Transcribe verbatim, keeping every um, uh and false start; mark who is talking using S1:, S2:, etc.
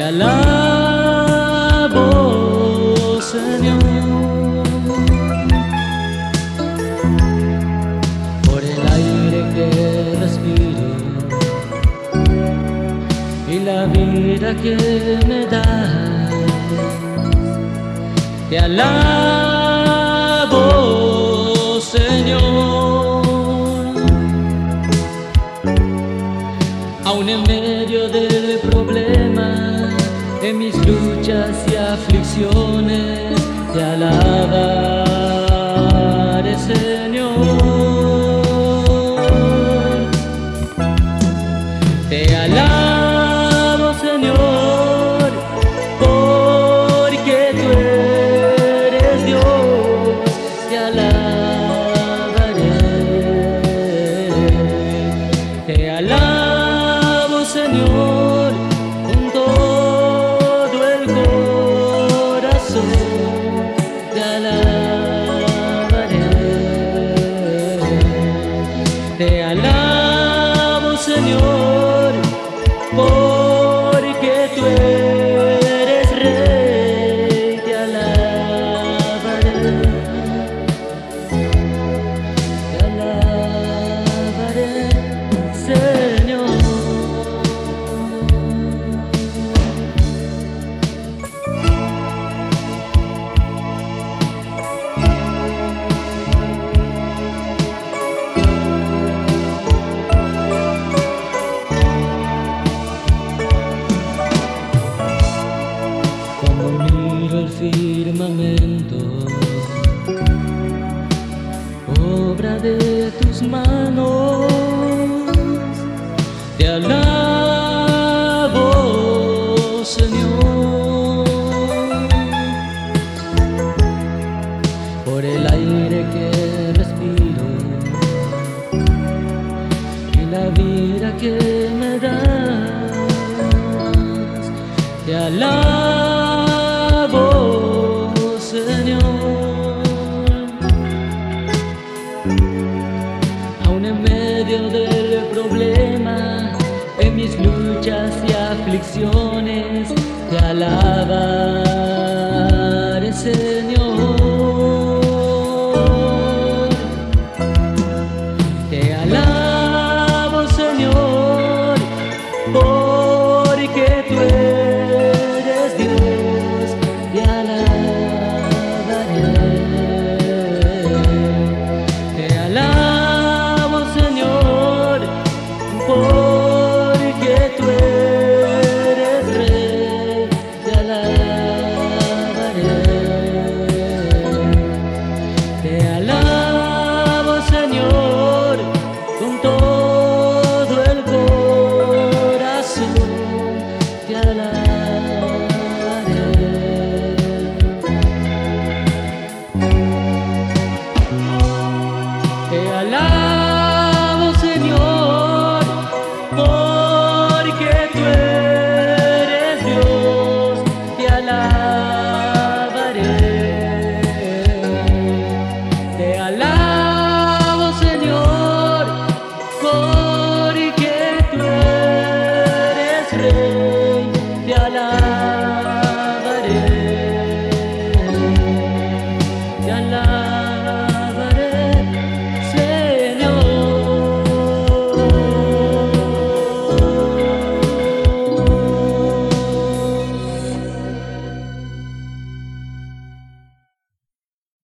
S1: alabo, Señor, por el aire que respiro y la vida que me das. Te alabo, Señor, aún en medio del problema, en mis luchas y aflicciones, te alabaré, Señor. Te alabo, Señor, porque tú eres Dios. Te alabaré, te alabo, Señor, con todo el corazón. Te alabaré, te alabo, Señor, porque tú eres Rey. Te alabaré, te alabaré, Señor. Cuando miro el firmamento, obra de tus manos, te alabo, Señor, por el aire que respiro y la vida que me das. Te alabo, Señor, aún en medio del problema, en mis luchas y aflicciones, te alabaré, Señor. Te alabo, Señor, porque tú eres Dios. Te alabaré, te alabo, Señor, porque tú eres Rey. Te alabaré, te alabo, Señor, con todo el corazón. Te alabaré, te alabo, Señor, por